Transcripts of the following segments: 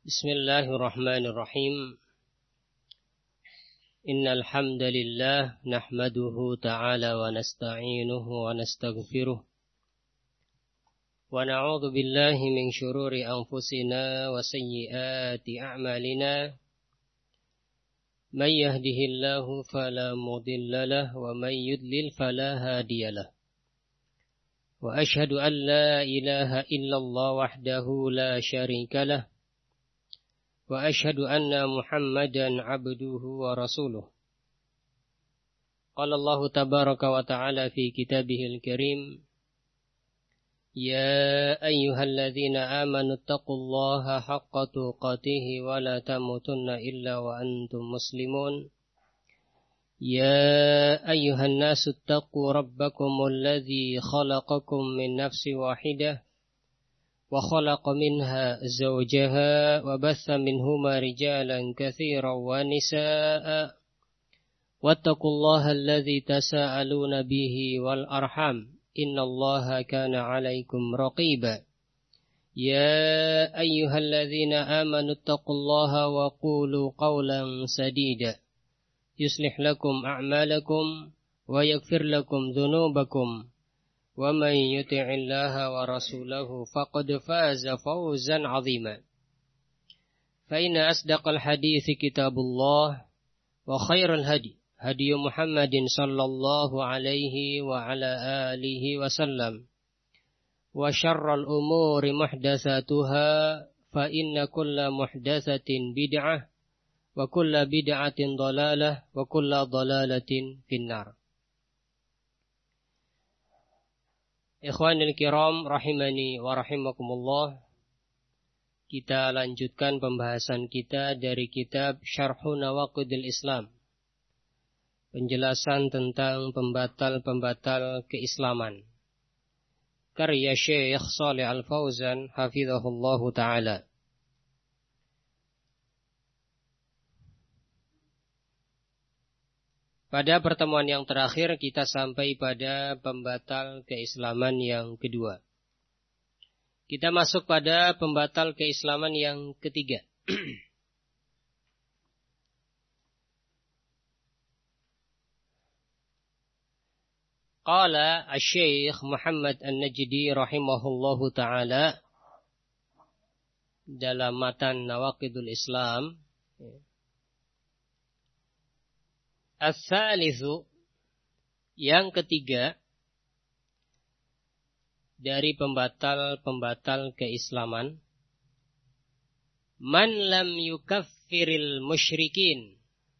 Bismillahirrahmanirrahim. Innal hamdalillah nahmaduhu ta'ala wa nasta'inuhu wa nastaghfiruh. Wa na'udzu billahi min shururi anfusina wa sayyiati a'malina. May yahdihillahu fala mudilla lahu wa may yudlil fala hadiya lahu. Wa ashhadu an la ilaha illallah wahdahu la syarika lahu. Wa ashhadu anna Muhammadan abduhu wa rasuluh. Qala Allah tabaraka wa ta'ala fi kitabihil karim. Ya ayyuhalladzina amanu taqullaha haqqa tuqatih wa la tamutunna illa wa antum muslimun. Ya ayyuhan nasu taqu rabbakumul ladzi khalaqakum min nafsin wahidah wa khalaqa minha zawjaha wa batha minhuma rijalan katsiran wa nisaa'a wattaqullaha alladzi tasaaluna bihi wal arham innallaha kana 'alaikum raqiba. Ya ayyuhalladzina amanu taqullaha wa qulu qawlan sadida yuslih lakum a'malakum wa yaghfir lakum dhunubakum wa man yuti'illaha wa rasulahu faqad faza fawzan 'azima. Fa inna asdaqal hadithi kitabullah wa khairal hadi hadi Muhammadin sallallahu alaihi wa ala alihi wa sallam wa syarral umuri muhdatsatuha fa inna kulla muhdatsatin bid'ah wa kulla bid'atin dhalalah wa kulla dhalalatin finnar. Ikhwanil kiram rahimani wa rahimakumullah. Kita lanjutkan pembahasan kita dari kitab Syarhu Nawaqidil Islam. Penjelasan tentang pembatal-pembatal keislaman. Karya Syekh Shalih Al-Fauzan hafizahullahu taala. Pada pertemuan yang terakhir kita sampai pada pembatal keislaman yang kedua. Kita masuk pada pembatal keislaman yang ketiga. Qala Asy-Syaikh Muhammad An-Najdi rahimahullahu taala dalam matan Nawaqidul Islam. As-salisu, yang ketiga dari pembatal-pembatal keislaman, man lam yukaffiril musyrikin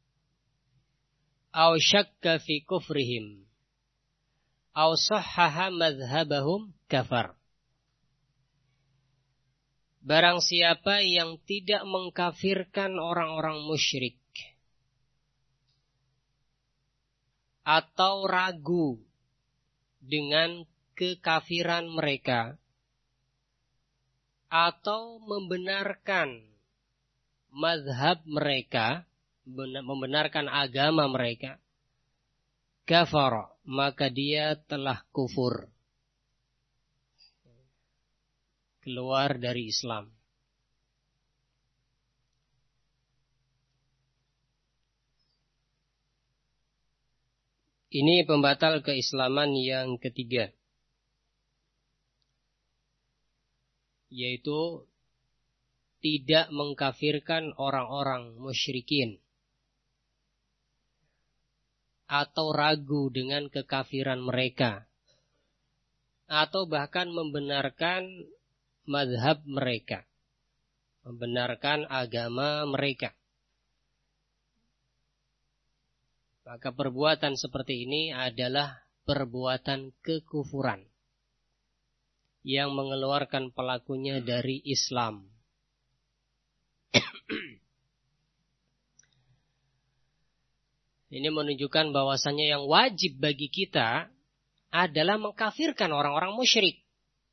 aw syakka fi kufrihim aw sahhaha madhhabahum kafar. Barang siapa yang tidak mengkafirkan orang-orang musyrik atau ragu dengan kekafiran mereka, atau membenarkan mazhab mereka, membenarkan agama mereka, kafar, maka dia telah kufur, keluar dari Islam. Ini pembatal keislaman yang ketiga, yaitu tidak mengkafirkan orang-orang musyrikin atau ragu dengan kekafiran mereka, atau bahkan membenarkan mazhab mereka, membenarkan agama mereka. Maka perbuatan seperti ini adalah perbuatan kekufuran yang mengeluarkan pelakunya dari Islam. Ini menunjukkan bahwasannya yang wajib bagi kita adalah mengkafirkan orang-orang musyrik.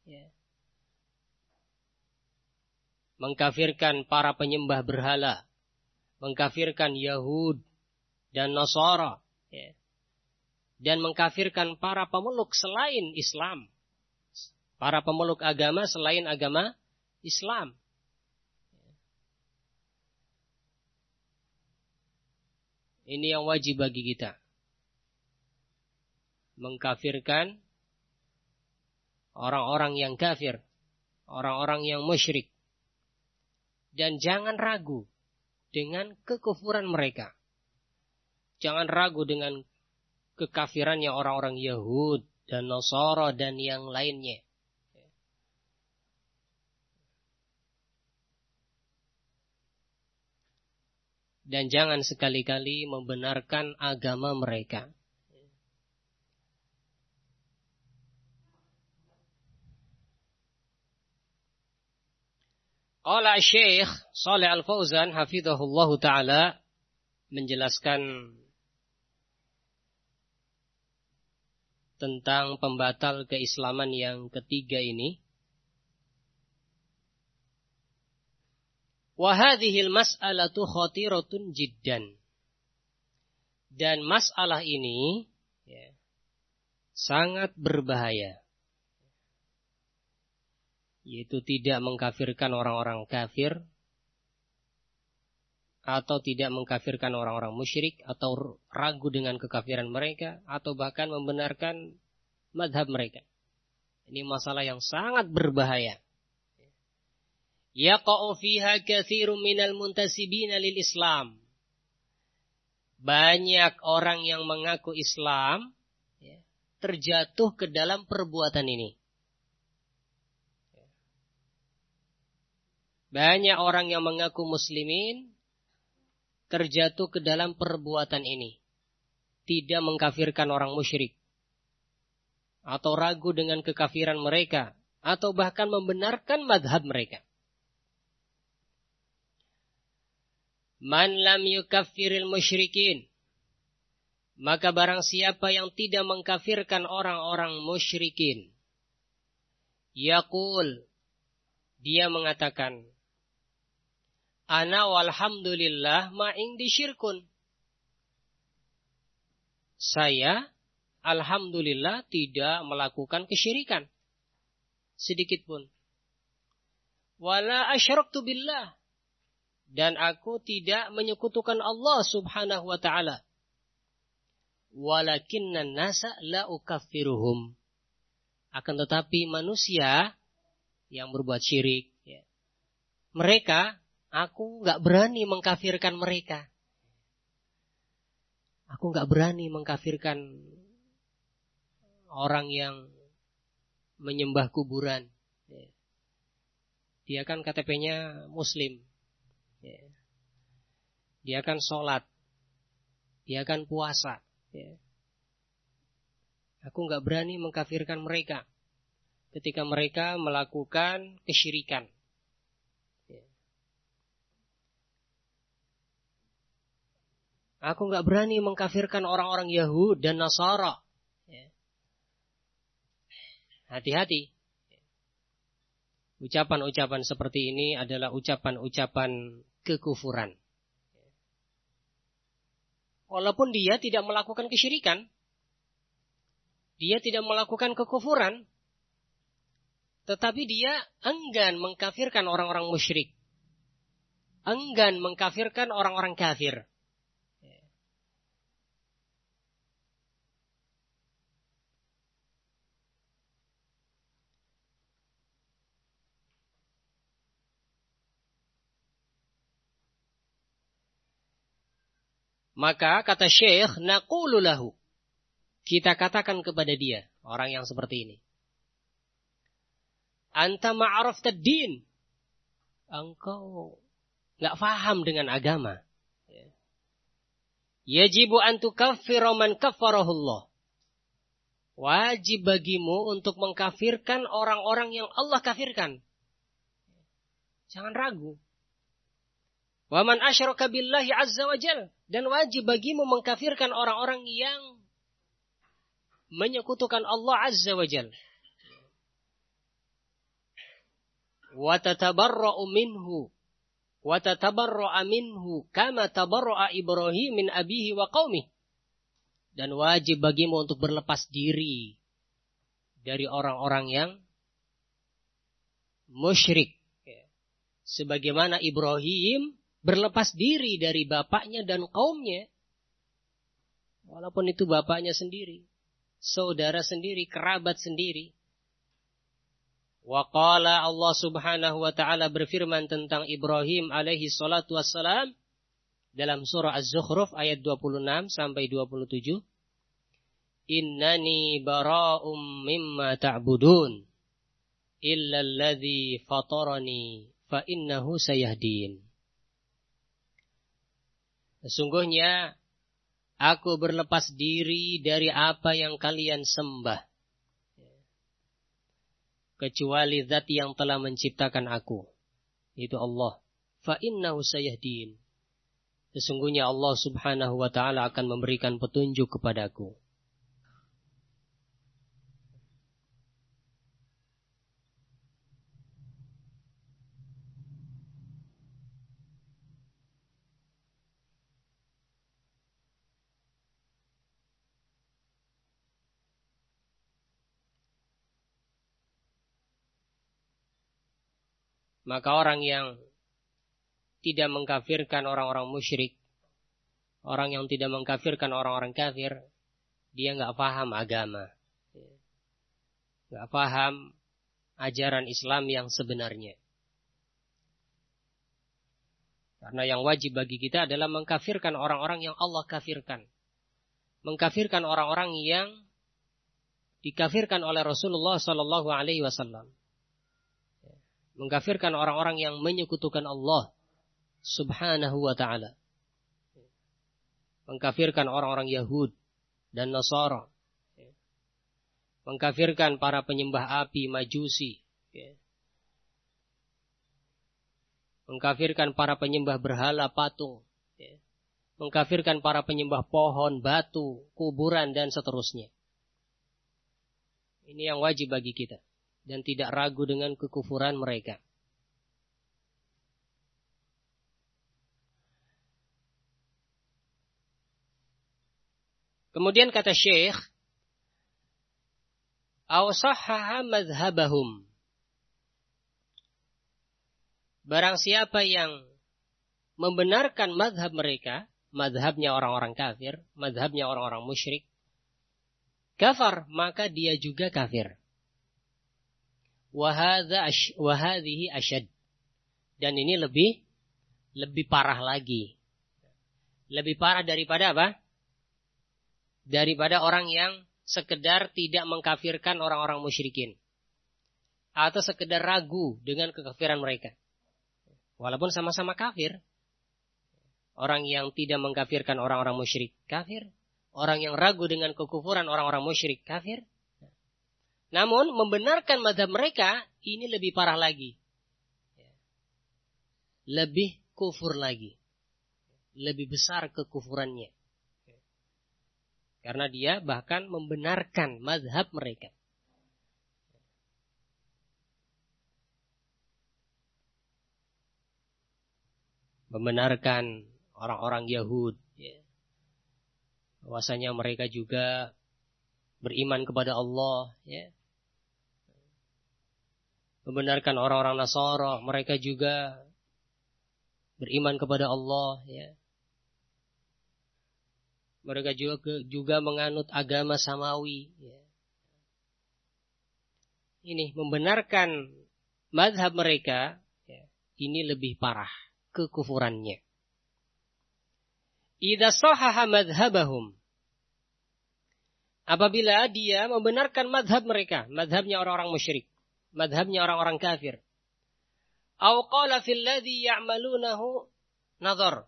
Mengkafirkan para penyembah berhala, mengkafirkan Yahud dan Nasara, dan mengkafirkan para pemeluk selain Islam, para pemeluk agama selain agama Islam. Ini yang wajib bagi kita. Mengkafirkan orang-orang yang kafir, orang-orang yang musyrik. Dan jangan ragu dengan kekufuran mereka. Jangan ragu dengan kekafirannya orang-orang Yahud dan Nasara dan yang lainnya. Dan jangan sekali-kali membenarkan agama mereka. Qala Syekh Shalih Al-Fauzan hafizahullahu taala menjelaskan tentang pembatal keislaman yang ketiga ini. Wa hadhil mas'alatu khatiratun jiddan. Dan masalah ini sangat berbahaya. Yaitu tidak mengkafirkan orang-orang kafir atau tidak mengkafirkan orang-orang musyrik atau ragu dengan kekafiran mereka atau bahkan membenarkan mazhab mereka. Ini masalah yang sangat berbahaya. Yaqa'u fiha katsirun minal muntasibina lil Islam. Banyak orang yang mengaku Islam terjatuh ke dalam perbuatan ini. Banyak orang yang mengaku muslimin terjatuh ke dalam perbuatan ini. Tidak mengkafirkan orang musyrik. Atau ragu dengan kekafiran mereka. Atau bahkan membenarkan madhab mereka. Man lam yukaffiril musyrikin. Maka barang siapa yang tidak mengkafirkan orang-orang musyrikin. Yaqul. Dia mengatakan. Ana walhamdulillah ma'indi syirkun. Saya, alhamdulillah, tidak melakukan kesyirikan. Sedikit pun. Wala asyraktu billah. Dan aku tidak menyekutukan Allah subhanahu wa ta'ala. Walakinnan nasa la ukaffiruhum. Akan tetapi manusia yang berbuat syirik. Mereka, aku gak berani mengkafirkan mereka. Aku gak berani mengkafirkan orang yang menyembah kuburan. Dia kan KTP-nya muslim. Dia kan sholat. Dia kan puasa. Aku gak berani mengkafirkan mereka ketika mereka melakukan kesyirikan. Aku gak berani mengkafirkan orang-orang Yahud dan Nasara. Hati-hati. Ucapan-ucapan seperti ini adalah ucapan-ucapan kekufuran. Walaupun dia tidak melakukan kesyirikan. Dia tidak melakukan kekufuran. Tetapi dia enggan mengkafirkan orang-orang musyrik. Enggan mengkafirkan orang-orang kafir. Maka kata Syekh, naqulu lahu. Kita katakan kepada dia, orang yang seperti ini. Anta ma'arafta din. Engkau enggak paham dengan agama. Yajibu an tukaffira man kaffarahullah. Wajib bagimu untuk mengkafirkan orang-orang yang Allah kafirkan. Jangan ragu. Wa man asyraka billahi azza wa jalla. Dan wajib bagimu mengkafirkan orang-orang yang menyekutukan Allah azza wa jalla. Wa tatabarra'u minhu. Wa tatabarra'a minhu kama tabarra'a Ibrahim min abihi wa qaumih. Dan wajib bagimu untuk berlepas diri dari orang-orang yang musyrik. Sebagaimana Ibrahim berlepas diri dari bapaknya dan kaumnya. Walaupun itu bapaknya sendiri, saudara sendiri, kerabat sendiri. Wa qala Allah subhanahu wa ta'ala berfirman tentang Ibrahim alaihi salatu wassalam dalam surah Az-Zukhruf ayat 26 sampai 27. Innani bara'um mimma ta'budun illa alladhi fatarani fa innahu sayahdin. Sesungguhnya aku berlepas diri dari apa yang kalian sembah, kecuali zat yang telah menciptakan aku, yaitu Allah. Fa innahu sayahdin. Sesungguhnya Allah subhanahu wa ta'ala akan memberikan petunjuk kepadaku. Maka orang yang tidak mengkafirkan orang-orang musyrik, orang yang tidak mengkafirkan orang-orang kafir, dia nggak paham agama, nggak paham ajaran Islam yang sebenarnya. Karena yang wajib bagi kita adalah mengkafirkan orang-orang yang Allah kafirkan, mengkafirkan orang-orang yang dikafirkan oleh Rasulullah Sallallahu Alaihi Wasallam, mengkafirkan orang-orang yang menyekutukan Allah Subhanahu wa ta'ala, mengkafirkan orang-orang Yahud dan Nasara, mengkafirkan para penyembah api Majusi, mengkafirkan para penyembah berhala patung, mengkafirkan para penyembah pohon, batu, kuburan dan seterusnya. Ini yang wajib bagi kita dan tidak ragu dengan kekufuran mereka. Kemudian kata Syekh, aw sahhaha madhhabahum. Barang siapa yang membenarkan madhab mereka, madhabnya orang-orang kafir, madhabnya orang-orang musyrik, kafar, maka dia juga kafir. Wa hadhihi asyad. Dan ini lebih parah lagi. Lebih parah daripada apa? Daripada orang yang sekedar tidak mengkafirkan orang-orang musyrikin, atau sekedar ragu dengan kekafiran mereka. Walaupun sama-sama kafir. Orang yang tidak mengkafirkan orang-orang musyrik kafir. Orang yang ragu dengan kekufuran orang-orang musyrik kafir. Namun membenarkan mazhab mereka ini lebih parah lagi. Lebih kufur lagi. Lebih besar kekufurannya. Karena dia bahkan membenarkan mazhab mereka. Membenarkan orang-orang Yahud. Bahwasanya mereka juga beriman kepada Allah. Membenarkan orang-orang Nasara. Mereka juga beriman kepada Allah. Mereka juga menganut agama samawi. Ini membenarkan mazhab mereka, ini lebih parah kekufurannya. Idza sahaha madhhabahum. Apabila dia membenarkan mazhab mereka, mazhabnya orang-orang musyrik, mazhabnya orang-orang kafir. Aw qala fil ladzi ya'malunahu nazar.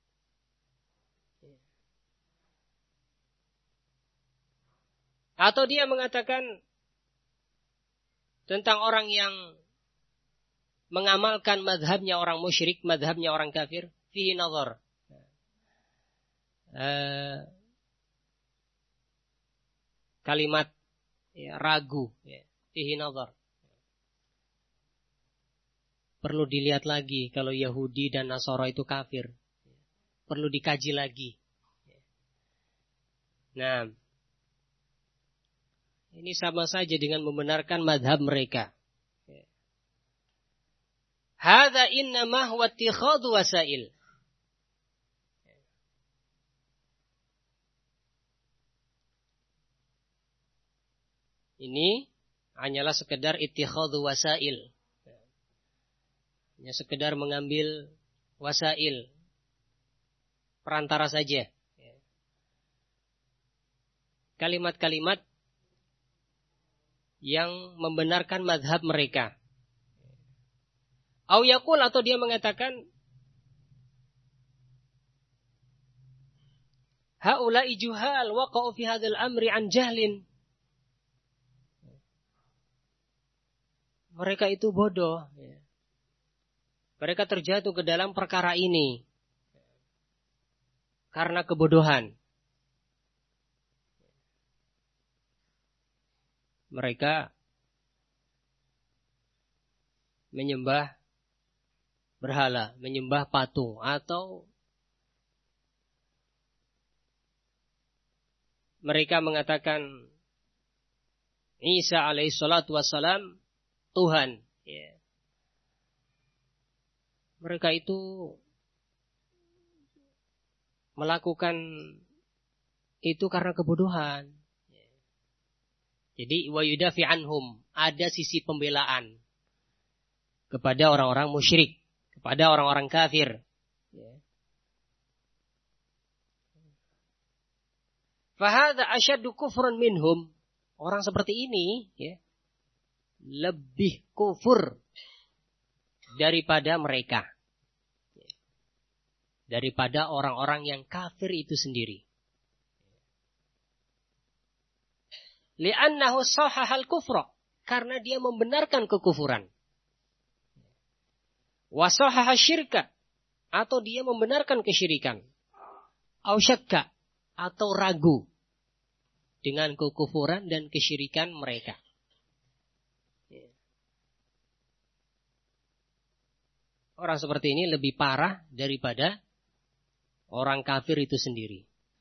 Atau dia mengatakan tentang orang yang mengamalkan madhabnya orang musyrik, madhabnya orang kafir, fihi nazar. Kalimat ragu, fihi nazar. Perlu dilihat lagi kalau Yahudi dan Nasara itu kafir. Perlu dikaji lagi. Nah, ini sama saja dengan membenarkan madhab mereka. Hadza innama huwa ittikhadhu wasail. Ini hanyalah sekedar ittikhadhu wasail. Hanya sekedar mengambil wasail, perantara saja. Kalimat-kalimat yang membenarkan mazhab mereka. Au yaqul, atau dia mengatakan haula'i juhal waqa'u fi hadzal amri an jahlin. Mereka itu bodoh. Mereka terjatuh ke dalam perkara ini karena kebodohan. Mereka menyembah berhala, menyembah patung, atau mereka mengatakan Isa alaihissalatu wassalam Tuhan. Mereka itu melakukan itu karena kebodohan. Jadi wa yudafi anhum, ada sisi pembelaan kepada orang-orang musyrik, kepada orang-orang kafir. Fahadha asyaddu kufran minhum. Orang seperti ini lebih kufur daripada mereka. Daripada orang-orang yang kafir itu sendiri. Li'annahu sahahal kufra, karena dia membenarkan kekufuran. Wa sahaha syirka, atau dia membenarkan kesyirikan. Au syakka, atau ragu dengan kekufuran dan kesyirikan mereka. Orang seperti ini lebih parah daripada orang kafir itu sendiri.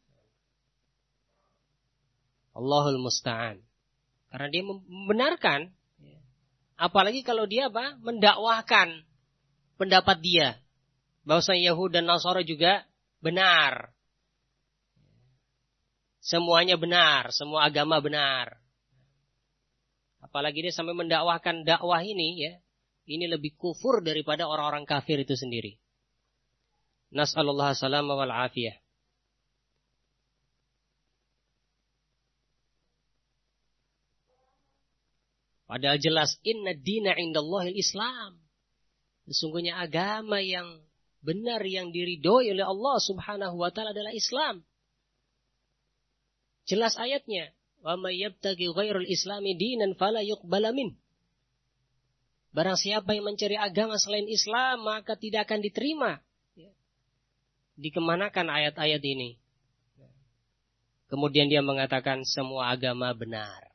Allahul musta'an. Karena dia membenarkan, apalagi kalau dia mendakwahkan pendapat dia, bahwasanya Yahud dan Nasara juga benar. Semuanya benar, semua agama benar. Apalagi dia sampai mendakwahkan dakwah ini, ini lebih kufur daripada orang-orang kafir itu sendiri. Nas'alullah salama wal afiyah. Padahal jelas inna dina indallahil Islam. Sesungguhnya agama yang benar, yang diridhoi oleh Allah Subhanahu wa taala adalah Islam. Jelas ayatnya, wa may yabtaghi ghairal islami dinan fala yuqbala min. Barang siapa yang mencari agama selain Islam, maka tidak akan diterima. Dikemanakan ayat-ayat ini? Kemudian dia mengatakan semua agama benar.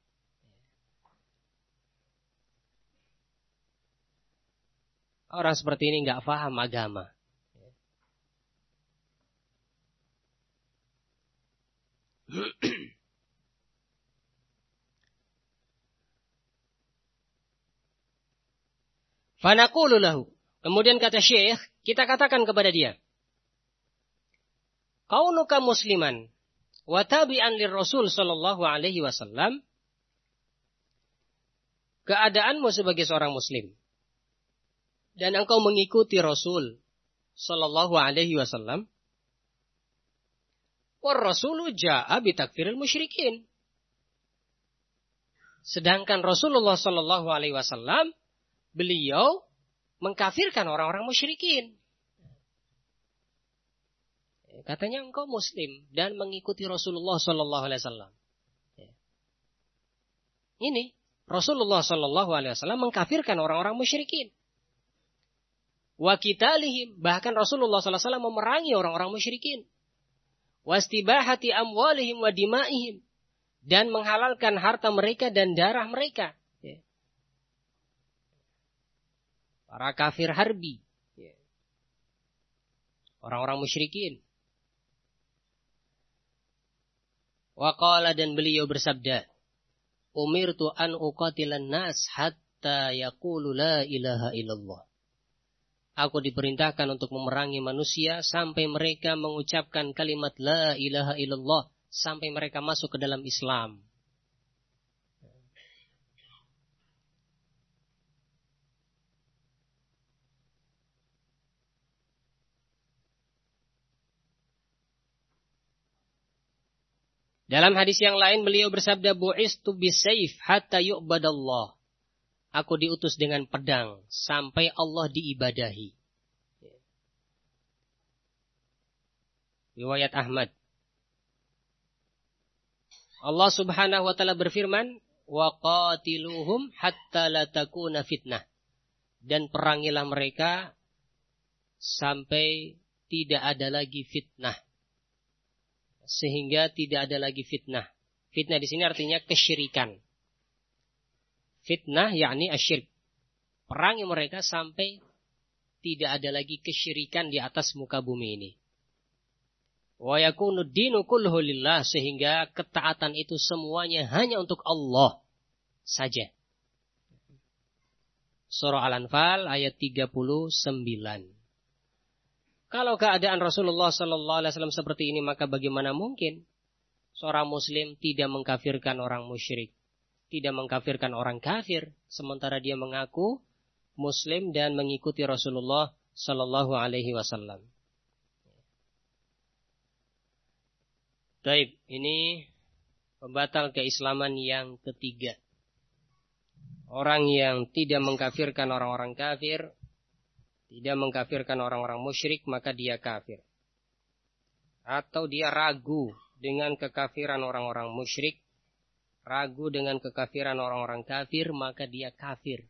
Orang seperti ini nggak paham agama. Fanaqulu lahu. Kemudian kata Syekh, kita katakan kepada dia, kaunuka musliman wa tabi'an lirrasul sallallahu alaihi wasallam, keadaanmu sebagai seorang muslim dan engkau mengikuti Rasul sallallahu alaihi wasallam, war rasulu jaa'a bi takfiril musyrikin. Sedangkan Rasulullah sallallahu alaihi wasallam beliau mengkafirkan orang-orang musyrikin. Katanya engkau muslim dan mengikuti Rasulullah sallallahu alaihi wasallam. Ini Rasulullah sallallahu alaihi wasallam mengkafirkan orang-orang musyrikin. Wa qitalihim, bahkan Rasulullah sallallahu alaihi wasallam memerangi orang-orang musyrikin. Wastibahati amwalihim wa dima'ihim, dan menghalalkan harta mereka dan darah mereka. Para kafir harbi, orang-orang musyrikin. Wa qala, dan beliau bersabda, umirtu an uqatilan nas hatta yaqulu la ilaha illallah. Aku diperintahkan untuk memerangi manusia sampai mereka mengucapkan kalimat la ilaha illallah, sampai mereka masuk ke dalam Islam. Dalam hadis yang lain beliau bersabda, bu'istu bisayf hatta yu'badallah. Aku diutus dengan pedang sampai Allah diibadahi. Riwayat Ahmad. Allah Subhanahu wa taala berfirman, wa qatiluhum hatta la takuna fitnah. Dan perangilah mereka sampai tidak ada lagi fitnah. Sehingga tidak ada lagi fitnah. Fitnah di sini artinya kesyirikan. Fitnah yakni asyirk. Perangi mereka sampai tidak ada lagi kesyirikan di atas muka bumi ini. Wa yakunu dinu kulluhu lillah, sehingga ketaatan itu semuanya hanya untuk Allah saja. Surah Al-Anfal ayat 39. Kalau keadaan Rasulullah sallallahu alaihi wasallam seperti ini, maka bagaimana mungkin seorang muslim tidak mengkafirkan orang musyrik, tidak mengkafirkan orang kafir, sementara dia mengaku muslim dan mengikuti Rasulullah sallallahu alaihi wasallam. Baik, ini pembatal keislaman yang ketiga. Orang yang tidak mengkafirkan orang-orang kafir, tidak mengkafirkan orang-orang musyrik, maka dia kafir. Atau dia ragu dengan kekafiran orang-orang musyrik, ragu dengan kekafiran orang-orang kafir, maka dia kafir.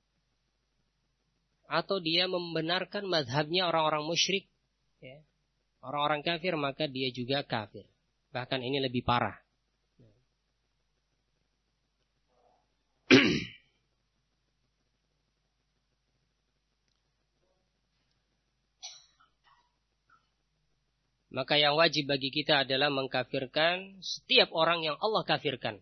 Atau dia membenarkan mazhabnya orang-orang musyrik, ya, orang-orang kafir, maka dia juga kafir. Bahkan ini lebih parah. Maka yang wajib bagi kita adalah mengkafirkan setiap orang yang Allah kafirkan.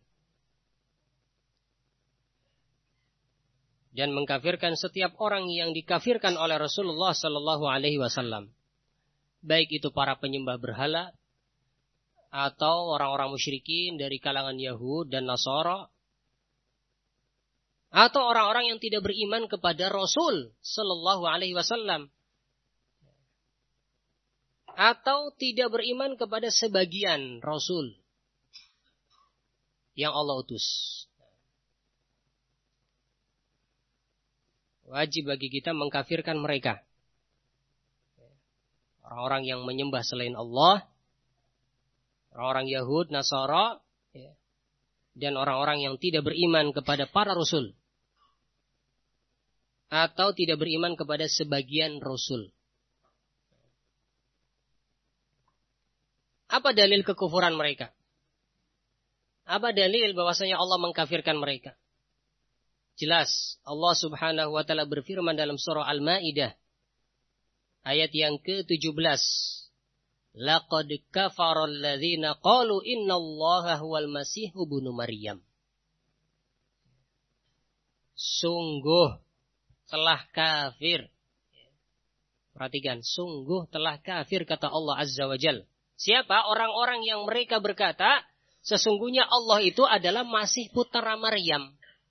Dan mengkafirkan setiap orang yang dikafirkan oleh Rasulullah sallallahu alaihi wasallam. Baik itu para penyembah berhala atau orang-orang musyrikin dari kalangan Yahud dan Nasara, atau orang-orang yang tidak beriman kepada Rasul sallallahu alaihi wasallam, atau tidak beriman kepada sebagian Rasul yang Allah utus. Wajib bagi kita mengkafirkan mereka. Orang-orang yang menyembah selain Allah, orang-orang Yahud, Nasara, dan orang-orang yang tidak beriman kepada para Rasul, atau tidak beriman kepada sebagian Rasul. Apa dalil kekufuran mereka? Apa dalil bahwasanya Allah mengkafirkan mereka? Jelas, Allah Subhanahu wa taala berfirman dalam surah Al-Maidah ayat yang ke-17. Laqad kafara alladzina qalu innallaha huwal masih ibnu Maryam. Sungguh telah kafir. Perhatikan, sungguh telah kafir kata Allah Azza wa Jalla. Siapa? Orang-orang yang mereka berkata, sesungguhnya Allah itu adalah Masih putra Maryam.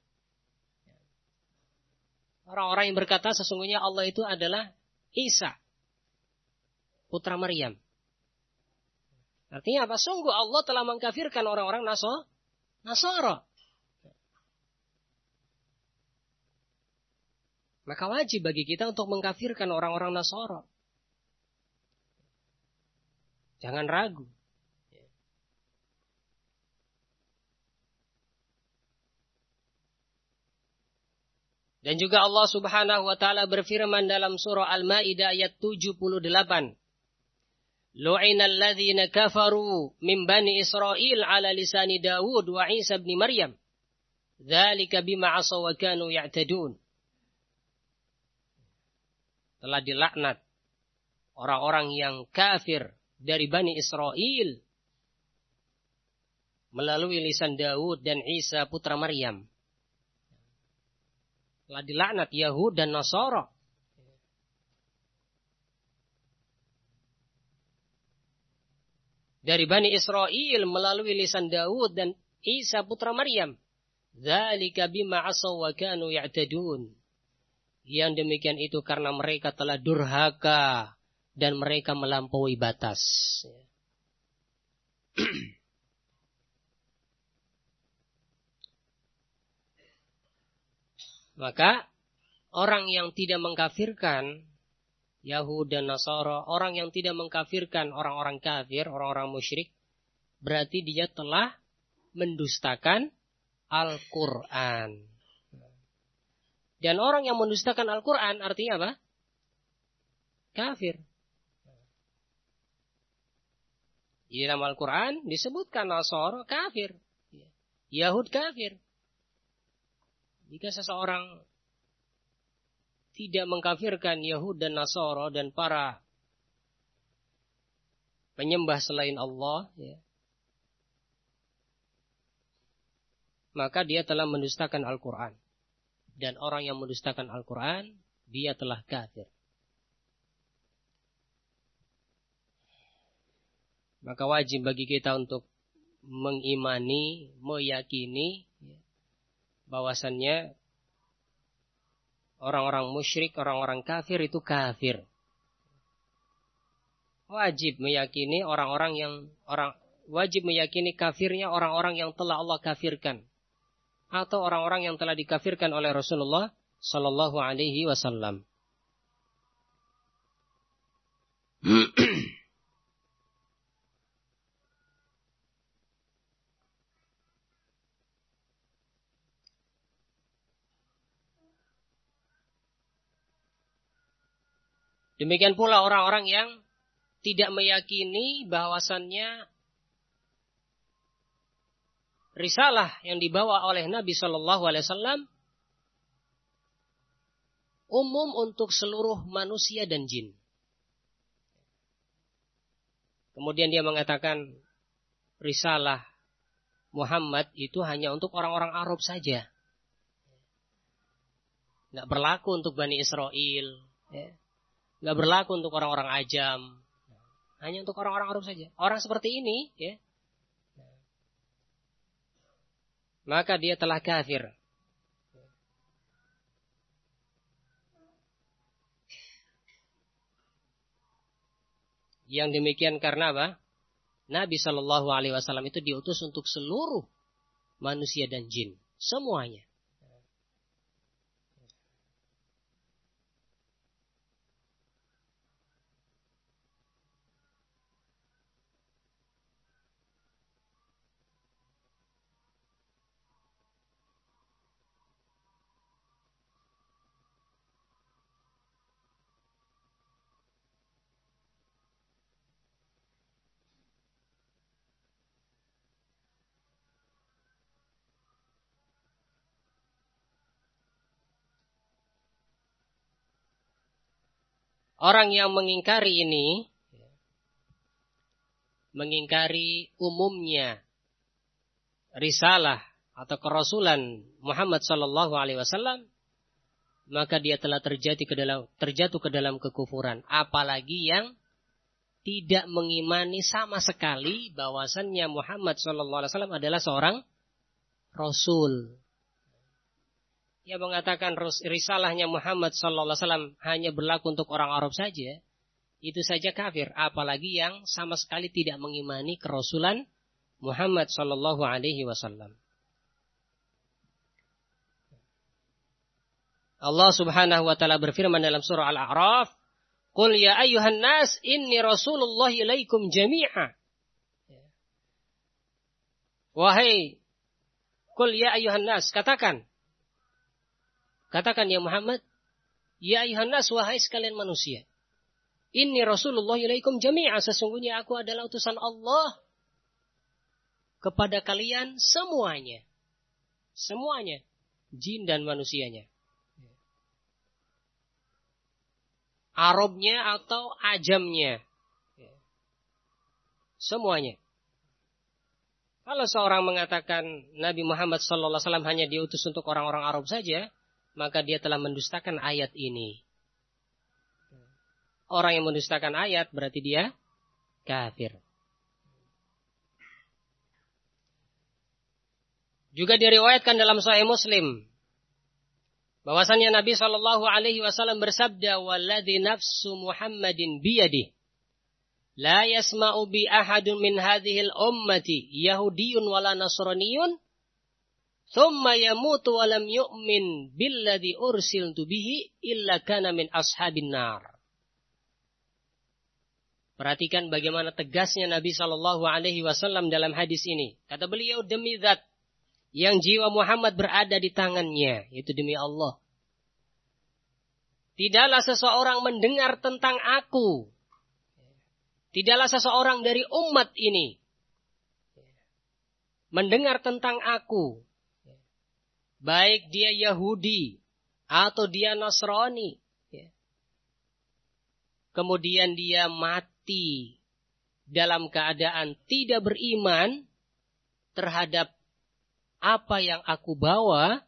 Orang-orang yang berkata, sesungguhnya Allah itu adalah Isa, putra Maryam. Artinya apa? Sungguh Allah telah mengkafirkan orang-orang Nasara. Maka wajib bagi kita untuk mengkafirkan orang-orang Nasara. Jangan ragu. Dan juga Allah Subhanahu wa taala berfirman dalam surah Al-Maidah ayat 78. Lu'inal ladzina kafaru min bani Israil ala lisani Daud wa Isa ibn Maryam. Dzalika bima 'asaw wa kanu ya'tadun. Telah dilaknat orang-orang yang kafir dari Bani Israel melalui lisan Daud dan Isa putra Maryam. Telah dilaknat Yahud dan Nasara. Dari Bani Israel melalui lisan Daud dan Isa putra Maryam. Dzalika bima 'asaw wa kanu ya'tadun. Yang demikian itu karena mereka telah durhaka dan mereka melampaui batas. Maka orang yang tidak mengkafirkan Yahud dan Nasara, orang yang tidak mengkafirkan orang-orang kafir, orang-orang musyrik, berarti dia telah mendustakan Al-Quran. Dan orang yang mendustakan Al-Quran artinya apa? Kafir. Di dalam Al-Quran disebutkan Nasara kafir, Yahud kafir. Jika seseorang tidak mengkafirkan Yahud dan Nasara dan para penyembah selain Allah, maka dia telah mendustakan Al-Quran. Dan orang yang mendustakan Al-Quran, dia telah kafir. Maka wajib bagi kita untuk mengimani, meyakini bahwasannya orang-orang musyrik, orang-orang kafir itu kafir. Wajib meyakini wajib meyakini kafirnya orang-orang yang telah Allah kafirkan. Atau orang-orang yang telah dikafirkan oleh Rasulullah Sallallahu Alaihi Wasallam. Demikian pula orang-orang yang tidak meyakini bahwasannya risalah yang dibawa oleh Nabi Shallallahu Alaihi Wasallam umum untuk seluruh manusia dan jin. Kemudian dia mengatakan risalah Muhammad itu hanya untuk orang-orang Arab saja. Nggak berlaku untuk Bani Israel. Nggak berlaku untuk orang-orang Ajam. Hanya untuk orang-orang Arab saja. Orang seperti ini, maka dia telah kafir. Yang demikian karena apa? Nabi Shallallahu Alaihi Wasallam itu diutus untuk seluruh manusia dan jin, semuanya. Orang yang mengingkari ini, mengingkari umumnya risalah atau kerasulan Muhammad Sallallahu Alaihi Wasallam, maka dia telah terjatuh ke dalam kekufuran. Apalagi yang tidak mengimani sama sekali bahwasannya Muhammad Sallallahu Alaihi Wasallam adalah seorang rasul. Yang mengatakan risalahnya Muhammad Sallallahu Alaihi Wasallam hanya berlaku untuk orang Arab saja, itu saja kafir. Apalagi yang sama sekali tidak mengimani kerasulan Muhammad Sallallahu Alaihi Wasallam. Allah Subhanahu Wa Taala berfirman dalam surah Al-A'raf, "Qul ya ayyuhan nas, inni Rasulullah ilaikum jami'a." Wahai, qul ya ayyuhan nas, katakan ya Muhammad, ya ayuhan nas, wahai sekalian manusia. Inni Rasulullah ilaikum jami'a, sesungguhnya aku adalah utusan Allah kepada kalian semuanya. Semuanya, jin dan manusianya. Arabnya atau ajamnya. Semuanya. Kalau seorang mengatakan Nabi Muhammad SAW hanya diutus untuk orang-orang Arab saja, maka dia telah mendustakan ayat ini. Orang yang mendustakan ayat berarti dia kafir. Juga diriwayatkan dalam Sahih Muslim bahwasannya Nabi Shallallahu Alaihi Wasallam bersabda, "Walladzi nafsu Muhammadin biyadih, la yasma'u bi ahadun min hadhil ummati Yahudiyyun wala Nasraniyun, thumma yamutu wa lam yu'min billadhi ursiltu bihi illa kana min ashabin nar. Perhatikan bagaimana tegasnya Nabi SAW dalam hadis ini. Kata beliau, demi zat yang jiwa Muhammad berada di tangannya, itu demi Allah. Tidaklah seseorang mendengar tentang aku. Tidaklah seseorang dari umat ini mendengar tentang aku. Baik dia Yahudi atau dia Nasrani. Kemudian dia mati dalam keadaan tidak beriman terhadap apa yang aku bawa,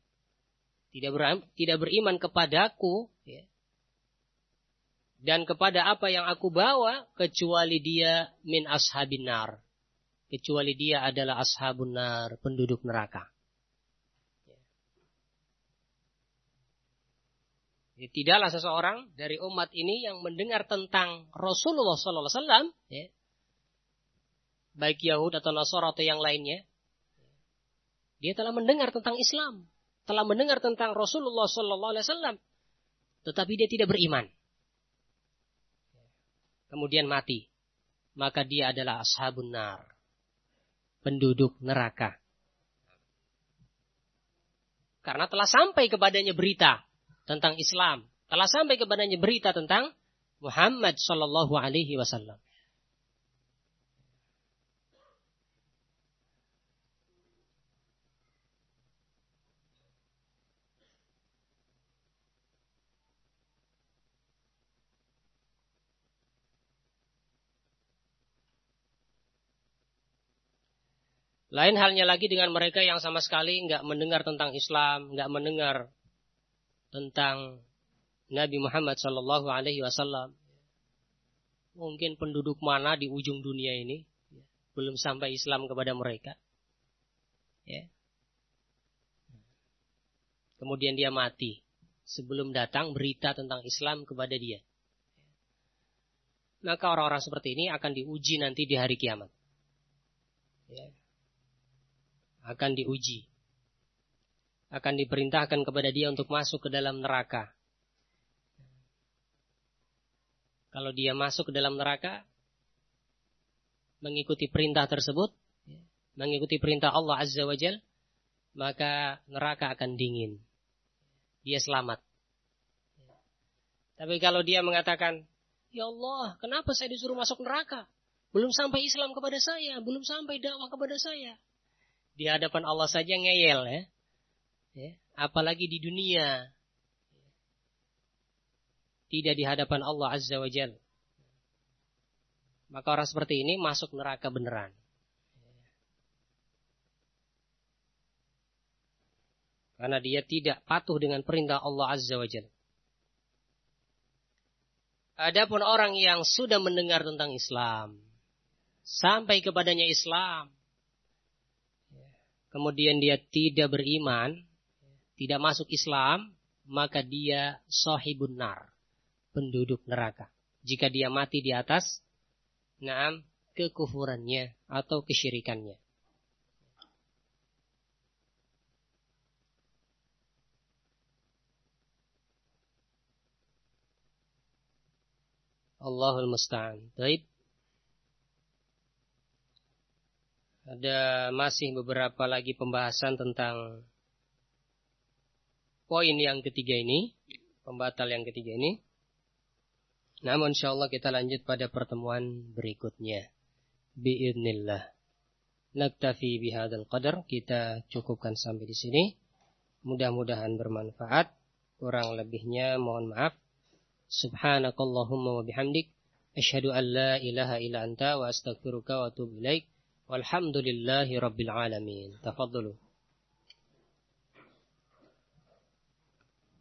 tidak beriman kepadaku, dan kepada apa yang aku bawa, kecuali dia min ashabin nar, kecuali dia adalah ashabun nar, penduduk neraka. Tidaklah seseorang dari umat ini yang mendengar tentang Rasulullah SAW, baik Yahud atau Nasara atau yang lainnya, dia telah mendengar tentang Islam, telah mendengar tentang Rasulullah SAW, tetapi dia tidak beriman. Kemudian mati, maka dia adalah ashabun nar, penduduk neraka. Karena telah sampai kepadanya berita tentang Islam, telah sampai kepadanya berita tentang Muhammad sallallahu alaihi wasallam. Lain halnya lagi dengan mereka yang sama sekali enggak mendengar tentang Islam, enggak mendengar tentang Nabi Muhammad sallallahu alaihi wasallam. Mungkin penduduk mana di ujung dunia ini belum sampai Islam kepada mereka. Kemudian dia mati sebelum datang berita tentang Islam kepada dia. Maka orang-orang seperti ini akan diuji nanti di hari kiamat. Akan diuji. Akan diperintahkan kepada dia untuk masuk ke dalam neraka. Kalau dia masuk ke dalam neraka, mengikuti perintah tersebut, mengikuti perintah Allah Azza wa Jal, maka neraka akan dingin. Dia selamat. Tapi kalau dia mengatakan, ya Allah, kenapa saya disuruh masuk neraka? Belum sampai Islam kepada saya, belum sampai dakwah kepada saya. Di hadapan Allah saja ngeyel, apalagi di dunia. Tidak di hadapan Allah Azza wa Jal. Maka orang seperti ini masuk neraka beneran. Karena dia tidak patuh dengan perintah Allah Azza wa Jal. Adapun orang yang sudah mendengar tentang Islam, sampai kepadanya Islam, kemudian dia tidak beriman, tidak masuk Islam, maka dia sahibun nar, penduduk neraka. Jika dia mati di atas kekufurannya atau kesyirikannya. Allahul musta'an. Baik. Ada masih beberapa lagi pembahasan tentang poin yang ketiga ini, pembatal yang ketiga ini. Namun insyaallah kita lanjut pada pertemuan berikutnya. Biidznillah. Naktafi bihadzal qadar, kita cukupkan sampai di sini. Mudah-mudahan bermanfaat. Kurang lebihnya mohon maaf. Subhanakallahumma wa bihamdik, asyhadu an la ilaha illa anta wa astaghfiruka wa atubu ilaik. Walhamdulillahi rabbil alamin. Tafadhalu.